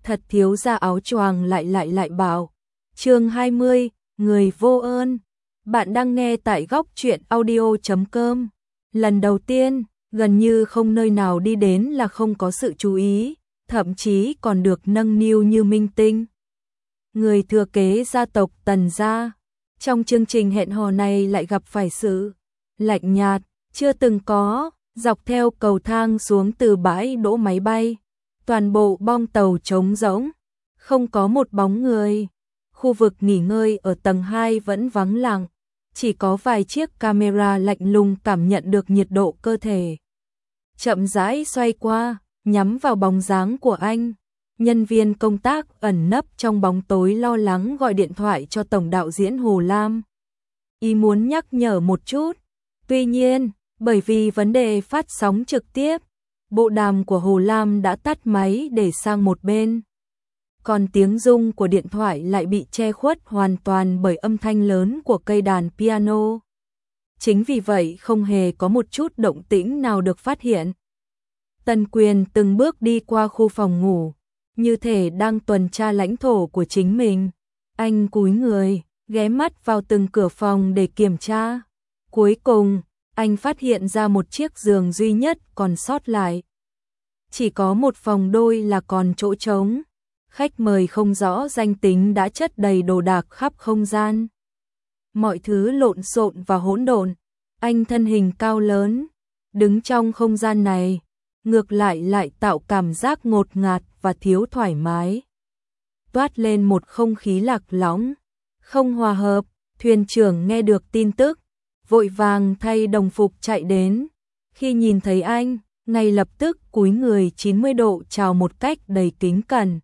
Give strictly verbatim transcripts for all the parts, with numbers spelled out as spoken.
thật thiếu ra áo choàng lại lại lại bảo. Chương hai mươi, người vô ơn. Bạn đang nghe tại góc truyện audio chấm com. Lần đầu tiên, gần như không nơi nào đi đến là không có sự chú ý, thậm chí còn được nâng niu như minh tinh. Người thừa kế gia tộc Tần gia, trong chương trình hẹn hò này lại gặp phải sự lạnh nhạt, chưa từng có, dọc theo cầu thang xuống từ bãi đỗ máy bay. Toàn bộ bong tàu trống rỗng, không có một bóng người. Khu vực nghỉ ngơi ở tầng hai vẫn vắng lặng, chỉ có vài chiếc camera lạnh lùng cảm nhận được nhiệt độ cơ thể. Chậm rãi xoay qua, nhắm vào bóng dáng của anh. Nhân viên công tác ẩn nấp trong bóng tối lo lắng gọi điện thoại cho tổng đạo diễn Hồ Lam. Ý muốn nhắc nhở một chút. Tuy nhiên, bởi vì vấn đề phát sóng trực tiếp, bộ đàm của Hồ Lam đã tắt máy để sang một bên. Còn tiếng rung của điện thoại lại bị che khuất hoàn toàn bởi âm thanh lớn của cây đàn piano. Chính vì vậy không hề có một chút động tĩnh nào được phát hiện. Tần Quyền từng bước đi qua khu phòng ngủ, như thể đang tuần tra lãnh thổ của chính mình. Anh cúi người, ghé mắt vào từng cửa phòng để kiểm tra. Cuối cùng, anh phát hiện ra một chiếc giường duy nhất còn sót lại. Chỉ có một phòng đôi là còn chỗ trống. Khách mời không rõ danh tính đã chất đầy đồ đạc khắp không gian. Mọi thứ lộn xộn và hỗn độn. Anh thân hình cao lớn, đứng trong không gian này, ngược lại lại tạo cảm giác ngột ngạt và thiếu thoải mái. Toát lên một không khí lạc lõng, không hòa hợp. Thuyền trưởng nghe được tin tức, vội vàng thay đồng phục chạy đến. Khi nhìn thấy anh, ngay lập tức cúi người chín mươi độ chào một cách đầy kính cẩn.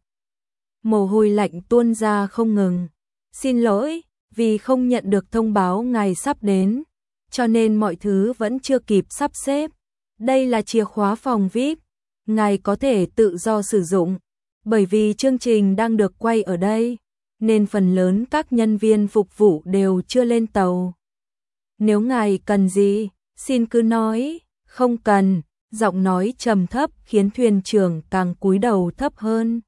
Mồ hôi lạnh tuôn ra không ngừng. Xin lỗi, vì không nhận được thông báo ngài sắp đến, cho nên mọi thứ vẫn chưa kịp sắp xếp. Đây là chìa khóa phòng vi ai pi, ngài có thể tự do sử dụng. Bởi vì chương trình đang được quay ở đây, nên phần lớn các nhân viên phục vụ đều chưa lên tàu. Nếu ngài cần gì, xin cứ nói. Không cần. Giọng nói trầm thấp khiến thuyền trưởng càng cúi đầu thấp hơn.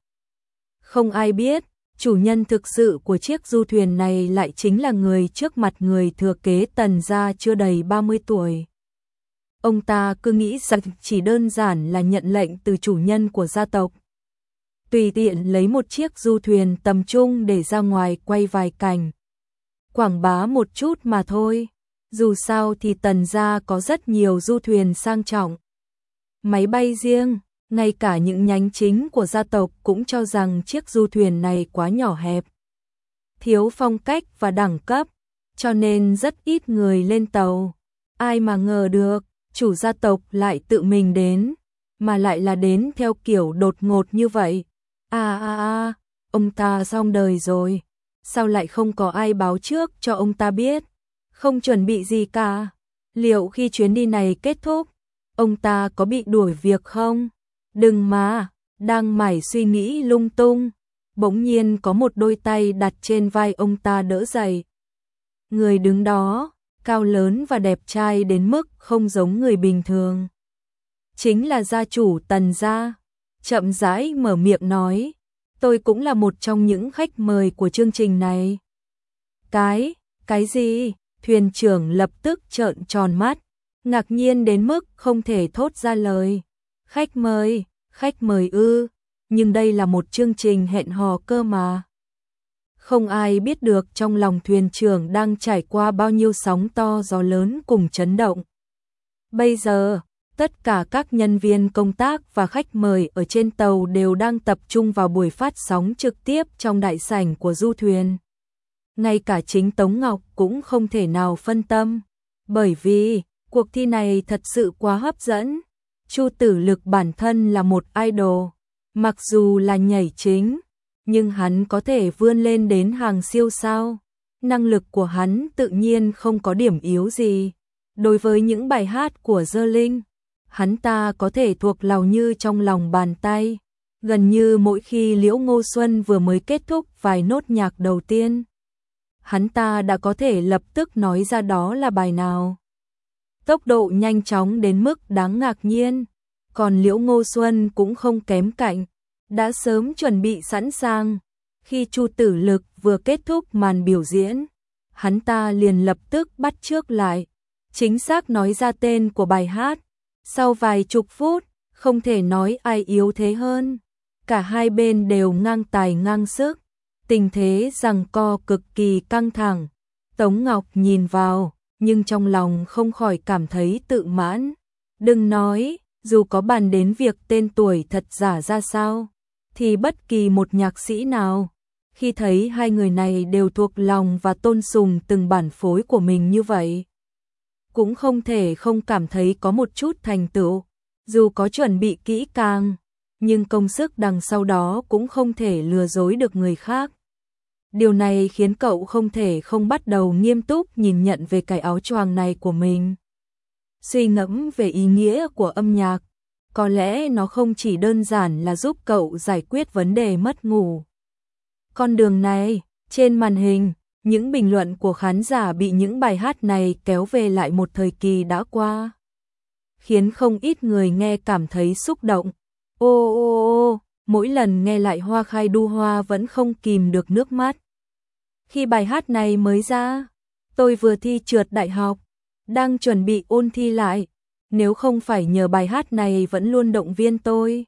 Không ai biết, chủ nhân thực sự của chiếc du thuyền này lại chính là người trước mặt người thừa kế Tần gia chưa đầy ba mươi tuổi. Ông ta cứ nghĩ rằng chỉ đơn giản là nhận lệnh từ chủ nhân của gia tộc. Tùy tiện lấy một chiếc du thuyền tầm trung để ra ngoài quay vài cảnh. Quảng bá một chút mà thôi. Dù sao thì Tần gia có rất nhiều du thuyền sang trọng. Máy bay riêng, ngay cả những nhánh chính của gia tộc cũng cho rằng chiếc du thuyền này quá nhỏ hẹp, thiếu phong cách và đẳng cấp, cho nên rất ít người lên tàu. Ai mà ngờ được, chủ gia tộc lại tự mình đến, mà lại là đến theo kiểu đột ngột như vậy. À à à, ông ta xong đời rồi. Sao lại không có ai báo trước cho ông ta biết? Không chuẩn bị gì cả. Liệu khi chuyến đi này kết thúc, ông ta có bị đuổi việc không? Đừng mà, đang mải suy nghĩ lung tung. Bỗng nhiên có một đôi tay đặt trên vai ông ta đỡ dậy. Người đứng đó, cao lớn và đẹp trai đến mức không giống người bình thường. Chính là gia chủ Tần gia. Chậm rãi mở miệng nói, tôi cũng là một trong những khách mời của chương trình này. Cái, cái gì? Thuyền trưởng lập tức trợn tròn mắt, ngạc nhiên đến mức không thể thốt ra lời. Khách mời, khách mời ư, nhưng đây là một chương trình hẹn hò cơ mà. Không ai biết được trong lòng thuyền trưởng đang trải qua bao nhiêu sóng to gió lớn cùng chấn động. Bây giờ, tất cả các nhân viên công tác và khách mời ở trên tàu đều đang tập trung vào buổi phát sóng trực tiếp trong đại sảnh của du thuyền. Ngay cả chính Tống Ngọc cũng không thể nào phân tâm, bởi vì cuộc thi này thật sự quá hấp dẫn. Chu Tử Lực bản thân là một idol, mặc dù là nhảy chính, nhưng hắn có thể vươn lên đến hàng siêu sao. Năng lực của hắn tự nhiên không có điểm yếu gì. Đối với những bài hát của Dơ Linh, hắn ta có thể thuộc lào như trong lòng bàn tay. Gần như mỗi khi Liễu Ngô Xuân vừa mới kết thúc vài nốt nhạc đầu tiên, hắn ta đã có thể lập tức nói ra đó là bài nào. Tốc độ nhanh chóng đến mức đáng ngạc nhiên, còn Liễu Ngô Xuân cũng không kém cạnh. đã sớm chuẩn bị sẵn sàng. Khi Chu Tử Lực vừa kết thúc màn biểu diễn, hắn ta liền lập tức bắt chước lại, chính xác nói ra tên của bài hát. Sau vài chục phút, không thể nói ai yếu thế hơn. Cả hai bên đều ngang tài ngang sức, tình thế giằng co cực kỳ căng thẳng. Tống Ngọc nhìn vào, nhưng trong lòng không khỏi cảm thấy tự mãn. Đừng nói, dù có bàn đến việc tên tuổi thật giả ra sao, thì bất kỳ một nhạc sĩ nào, khi thấy hai người này đều thuộc lòng và tôn sùng từng bản phối của mình như vậy, cũng không thể không cảm thấy có một chút thành tựu. Dù có chuẩn bị kỹ càng, nhưng công sức đằng sau đó cũng không thể lừa dối được người khác. Điều này khiến cậu không thể không bắt đầu nghiêm túc nhìn nhận về cái áo choàng này của mình. Suy ngẫm về ý nghĩa của âm nhạc, có lẽ nó không chỉ đơn giản là giúp cậu giải quyết vấn đề mất ngủ. Con đường này, trên màn hình, những bình luận của khán giả bị những bài hát này kéo về lại một thời kỳ đã qua, khiến không ít người nghe cảm thấy xúc động. Ô ô ô, mỗi lần nghe lại Hoa Khai Đu Hoa vẫn không kìm được nước mắt. Khi bài hát này mới ra, tôi vừa thi trượt đại học, đang chuẩn bị ôn thi lại. Nếu không phải nhờ bài hát này vẫn luôn động viên tôi,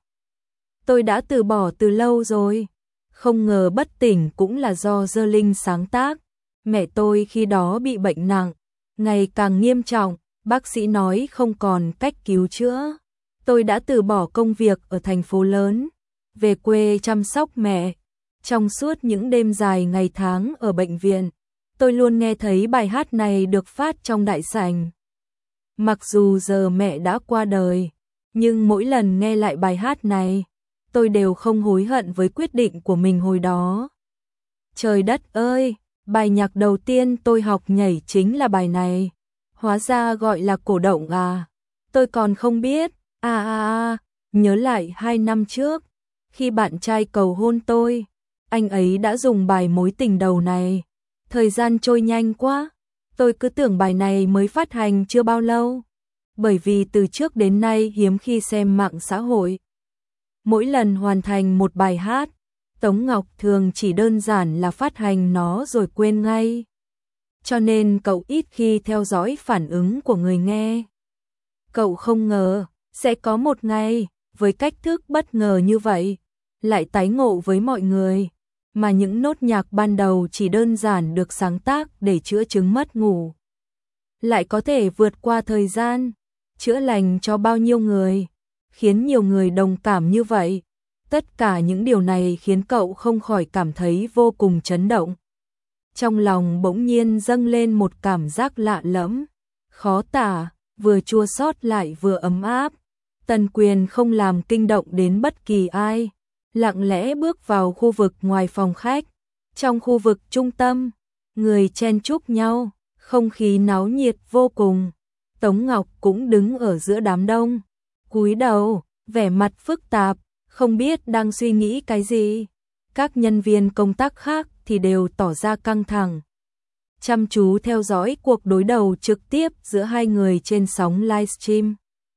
tôi đã từ bỏ từ lâu rồi. Không ngờ bất tỉnh cũng là do Dơ Linh sáng tác. Mẹ tôi khi đó bị bệnh nặng, ngày càng nghiêm trọng, bác sĩ nói không còn cách cứu chữa. Tôi đã từ bỏ công việc ở thành phố lớn, về quê chăm sóc mẹ. Trong suốt những đêm dài ngày tháng ở bệnh viện, tôi luôn nghe thấy bài hát này được phát trong đại sảnh. Mặc dù giờ mẹ đã qua đời, nhưng mỗi lần nghe lại bài hát này, tôi đều không hối hận với quyết định của mình hồi đó. Trời đất ơi, bài nhạc đầu tiên tôi học nhảy chính là bài này. Hóa ra gọi là cổ động à, tôi còn không biết. À à à, nhớ lại hai năm trước, khi bạn trai cầu hôn tôi, anh ấy đã dùng bài Mối Tình Đầu này. Thời gian trôi nhanh quá, tôi cứ tưởng bài này mới phát hành chưa bao lâu. Bởi vì từ trước đến nay hiếm khi xem mạng xã hội. Mỗi lần hoàn thành một bài hát, Tống Ngọc thường chỉ đơn giản là phát hành nó rồi quên ngay. Cho nên cậu ít khi theo dõi phản ứng của người nghe. Cậu không ngờ sẽ có một ngày, với cách thức bất ngờ như vậy, lại tái ngộ với mọi người, mà những nốt nhạc ban đầu chỉ đơn giản được sáng tác để chữa chứng mất ngủ, lại có thể vượt qua thời gian, chữa lành cho bao nhiêu người, khiến nhiều người đồng cảm như vậy. Tất cả những điều này khiến cậu không khỏi cảm thấy vô cùng chấn động. Trong lòng bỗng nhiên dâng lên một cảm giác lạ lẫm, khó tả, vừa chua xót lại vừa ấm áp. Tần Quyền không làm kinh động đến bất kỳ ai, lặng lẽ bước vào khu vực ngoài phòng khách. Trong khu vực trung tâm, người chen chúc nhau, không khí náo nhiệt vô cùng. Tống Ngọc cũng đứng ở giữa đám đông, cúi đầu, vẻ mặt phức tạp, không biết đang suy nghĩ cái gì. Các nhân viên công tác khác thì đều tỏ ra căng thẳng, chăm chú theo dõi cuộc đối đầu trực tiếp giữa hai người trên sóng livestream.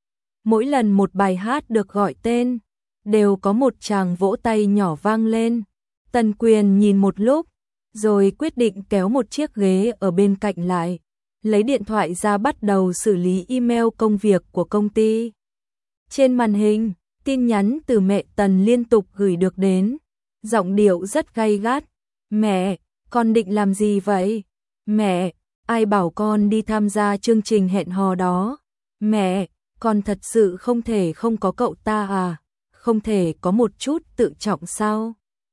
Mỗi lần một bài hát được gọi tên, đều có một tràng vỗ tay nhỏ vang lên. Tần Quyền nhìn một lúc, rồi quyết định kéo một chiếc ghế ở bên cạnh lại, lấy điện thoại ra bắt đầu xử lý email công việc của công ty. Trên màn hình, tin nhắn từ mẹ Tần liên tục gửi được đến, giọng điệu rất gay gắt. Mẹ, con định làm gì vậy? Mẹ, ai bảo con đi tham gia chương trình hẹn hò đó? Mẹ, con thật sự không thể không có cậu ta à? Không thể có một chút tự trọng sao?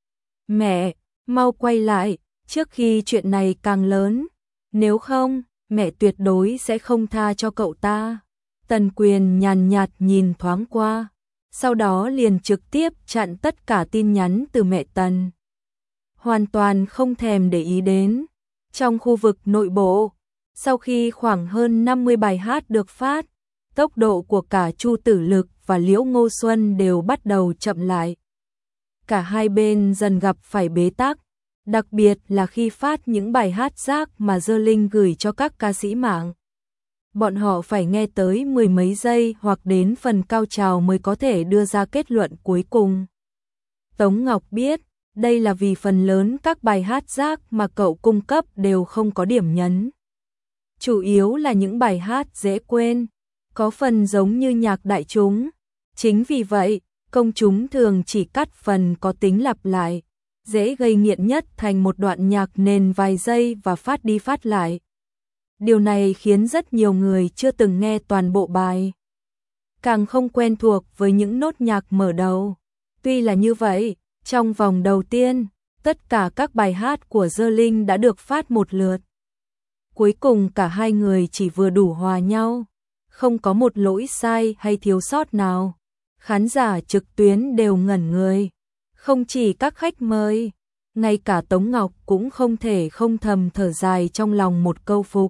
Mẹ, mau quay lại, trước khi chuyện này càng lớn. Nếu không, mẹ tuyệt đối sẽ không tha cho cậu ta. Tần Quyền nhàn nhạt nhìn thoáng qua, sau đó liền trực tiếp chặn tất cả tin nhắn từ mẹ Tần, hoàn toàn không thèm để ý đến. Trong khu vực nội bộ, sau khi khoảng hơn năm mươi bài hát được phát, tốc độ của cả Chu Tử Lực và Liễu Ngô Xuân đều bắt đầu chậm lại. Cả hai bên dần gặp phải bế tắc, đặc biệt là khi phát những bài hát rác mà Dơ Linh gửi cho các ca sĩ mạng. Bọn họ phải nghe tới mười mấy giây hoặc đến phần cao trào mới có thể đưa ra kết luận cuối cùng. Tống Ngọc biết, đây là vì phần lớn các bài hát rác mà cậu cung cấp đều không có điểm nhấn. Chủ yếu là những bài hát dễ quên, có phần giống như nhạc đại chúng. Chính vì vậy, công chúng thường chỉ cắt phần có tính lặp lại, dễ gây nghiện nhất thành một đoạn nhạc nền vài giây và phát đi phát lại. Điều này khiến rất nhiều người chưa từng nghe toàn bộ bài, càng không quen thuộc với những nốt nhạc mở đầu. Tuy là như vậy, trong vòng đầu tiên, tất cả các bài hát của Dơ Linh đã được phát một lượt. Cuối cùng cả hai người chỉ vừa đủ hòa nhau, không có một lỗi sai hay thiếu sót nào. Khán giả trực tuyến đều ngẩn người, không chỉ các khách mời, ngay cả Tống Ngọc cũng không thể không thầm thở dài trong lòng một câu phục.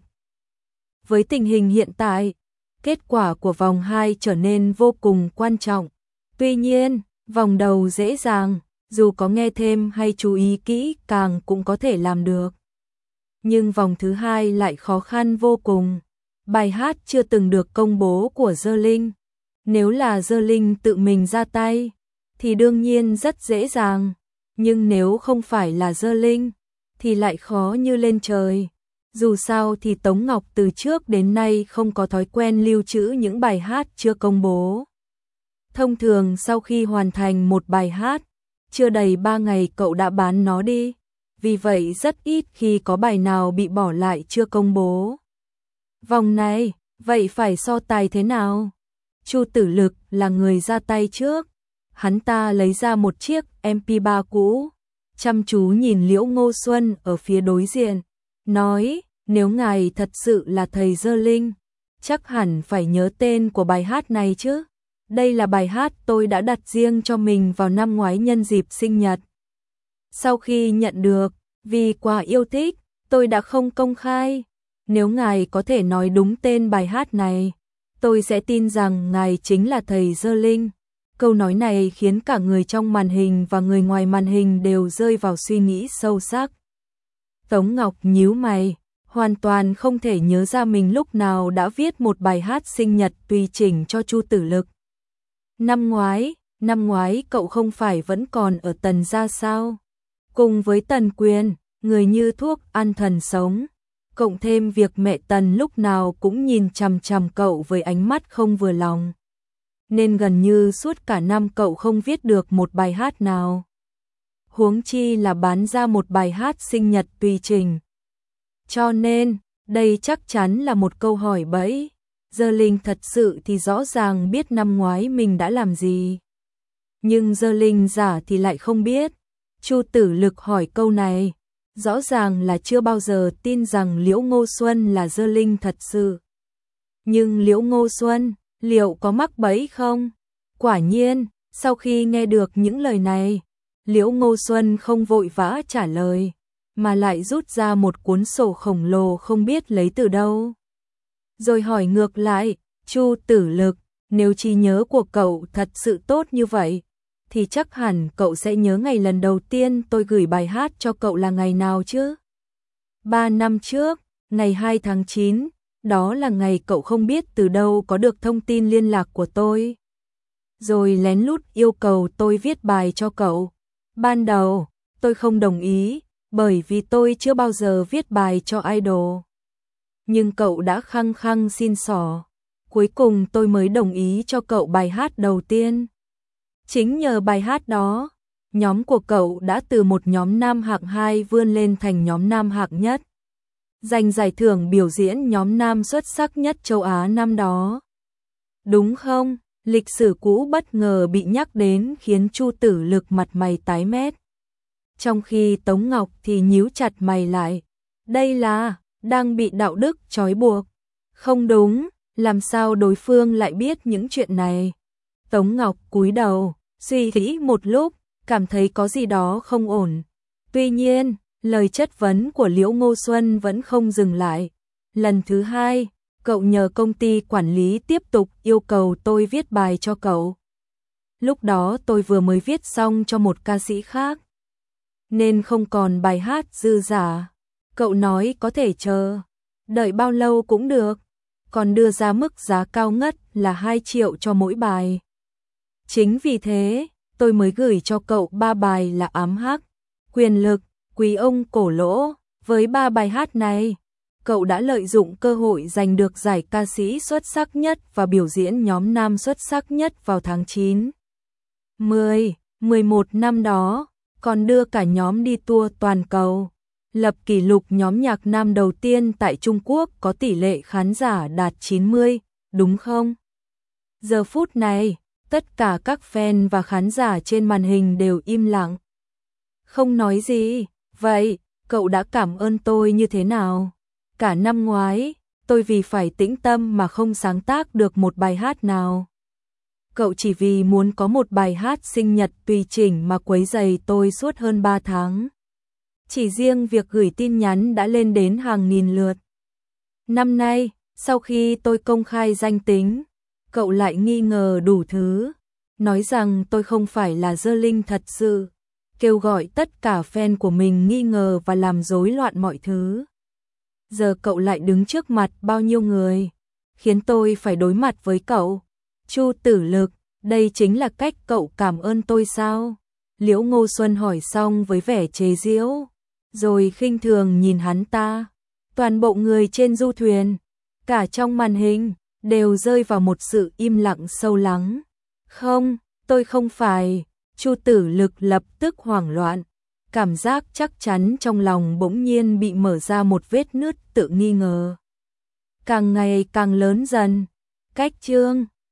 Với tình hình hiện tại, kết quả của vòng hai trở nên vô cùng quan trọng. Tuy nhiên, vòng đầu dễ dàng, dù có nghe thêm hay chú ý kỹ càng cũng có thể làm được. Nhưng vòng thứ hai lại khó khăn vô cùng. Bài hát chưa từng được công bố của Dơ Linh. Nếu là Dơ Linh tự mình ra tay, thì đương nhiên rất dễ dàng. Nhưng nếu không phải là Dơ Linh, thì lại khó như lên trời. Dù sao thì Tống Ngọc từ trước đến nay không có thói quen lưu trữ những bài hát chưa công bố. Thông thường sau khi hoàn thành một bài hát, chưa đầy ba ngày cậu đã bán nó đi. Vì vậy rất ít khi có bài nào bị bỏ lại chưa công bố. Vòng này, vậy phải so tài thế nào? Chu Tử Lực là người ra tay trước. Hắn ta lấy ra một chiếc em pê ba cũ, chăm chú nhìn Liễu Ngô Xuân ở phía đối diện, nói, nếu ngài thật sự là thầy Dơ Linh, chắc hẳn phải nhớ tên của bài hát này chứ. Đây là bài hát tôi đã đặt riêng cho mình vào năm ngoái nhân dịp sinh nhật. Sau khi nhận được, vì quá yêu thích, tôi đã không công khai. Nếu ngài có thể nói đúng tên bài hát này, tôi sẽ tin rằng ngài chính là thầy Dơ Linh. Câu nói này khiến cả người trong màn hình và người ngoài màn hình đều rơi vào suy nghĩ sâu sắc. Tống Ngọc nhíu mày, hoàn toàn không thể nhớ ra mình lúc nào đã viết một bài hát sinh nhật tùy chỉnh cho Chu Tử Lực. Năm ngoái, năm ngoái cậu không phải vẫn còn ở Tần gia sao? Cùng với Tần Quyền, người như thuốc ăn thần sống, cộng thêm việc mẹ Tần lúc nào cũng nhìn chằm chằm cậu với ánh mắt không vừa lòng. Nên gần như suốt cả năm cậu không viết được một bài hát nào. Huống chi là bán ra một bài hát sinh nhật tùy chỉnh. Cho nên, đây chắc chắn là một câu hỏi bẫy. Dơ Linh thật sự thì rõ ràng biết năm ngoái mình đã làm gì. Nhưng Dơ Linh giả thì lại không biết. Chu Tử Lực hỏi câu này, rõ ràng là chưa bao giờ tin rằng Liễu Ngô Xuân là Dơ Linh thật sự. Nhưng Liễu Ngô Xuân, liệu có mắc bẫy không? Quả nhiên, sau khi nghe được những lời này, Liễu Ngô Xuân không vội vã trả lời, mà lại rút ra một cuốn sổ khổng lồ không biết lấy từ đâu. Rồi hỏi ngược lại, Chu Tử Lực, nếu trí nhớ của cậu thật sự tốt như vậy, thì chắc hẳn cậu sẽ nhớ ngày lần đầu tiên tôi gửi bài hát cho cậu là ngày nào chứ? Ba năm trước, ngày hai tháng chín, đó là ngày cậu không biết từ đâu có được thông tin liên lạc của tôi. Rồi lén lút yêu cầu tôi viết bài cho cậu. Ban đầu, tôi không đồng ý, bởi vì tôi chưa bao giờ viết bài cho idol. Nhưng cậu đã khăng khăng xin xỏ. Cuối cùng tôi mới đồng ý cho cậu bài hát đầu tiên. Chính nhờ bài hát đó, nhóm của cậu đã từ một nhóm nam hạng hai vươn lên thành nhóm nam hạng nhất. Giành giải thưởng biểu diễn nhóm nam xuất sắc nhất châu Á năm đó. Đúng không? Lịch sử cũ bất ngờ bị nhắc đến khiến Chu Tử Lực mặt mày tái mét. Trong khi Tống Ngọc thì nhíu chặt mày lại. Đây là đang bị đạo đức trói buộc. Không đúng, làm sao đối phương lại biết những chuyện này? Tống Ngọc cúi đầu, suy nghĩ một lúc, cảm thấy có gì đó không ổn. Tuy nhiên, lời chất vấn của Liễu Ngô Xuân vẫn không dừng lại. Lần thứ hai, cậu nhờ công ty quản lý tiếp tục yêu cầu tôi viết bài cho cậu. Lúc đó tôi vừa mới viết xong cho một ca sĩ khác, nên không còn bài hát dư giả. Cậu nói có thể chờ, đợi bao lâu cũng được, còn đưa ra mức giá cao ngất là hai triệu cho mỗi bài. Chính vì thế, tôi mới gửi cho cậu ba bài là Ám Hắc, Quyền Lực, Quý Ông Cổ Lỗ. Với ba bài hát này, cậu đã lợi dụng cơ hội giành được giải ca sĩ xuất sắc nhất và biểu diễn nhóm nam xuất sắc nhất vào tháng chín, mười, mười một năm đó, còn đưa cả nhóm đi tour toàn cầu, lập kỷ lục nhóm nhạc nam đầu tiên tại Trung Quốc có tỷ lệ khán giả đạt chín mươi, đúng không? Giờ phút này, tất cả các fan và khán giả trên màn hình đều im lặng. Không nói gì, vậy, cậu đã cảm ơn tôi như thế nào? Cả năm ngoái, tôi vì phải tĩnh tâm mà không sáng tác được một bài hát nào. Cậu chỉ vì muốn có một bài hát sinh nhật tùy chỉnh mà quấy rầy tôi suốt hơn ba tháng. Chỉ riêng việc gửi tin nhắn đã lên đến hàng nghìn lượt. Năm nay, sau khi tôi công khai danh tính, cậu lại nghi ngờ đủ thứ, nói rằng tôi không phải là Dơ Linh thật sự, kêu gọi tất cả fan của mình nghi ngờ và làm rối loạn mọi thứ. Giờ cậu lại đứng trước mặt bao nhiêu người, khiến tôi phải đối mặt với cậu. Chu Tử Lực, đây chính là cách cậu cảm ơn tôi sao? Liễu Ngô Xuân hỏi xong với vẻ chế giễu, rồi khinh thường nhìn hắn ta. Toàn bộ người trên du thuyền, cả trong màn hình, đều rơi vào một sự im lặng sâu lắng. Không, tôi không phải. Chu Tử Lực lập tức hoảng loạn, cảm giác chắc chắn trong lòng bỗng nhiên bị mở ra một vết nứt tự nghi ngờ. Càng ngày càng lớn dần. Cách chương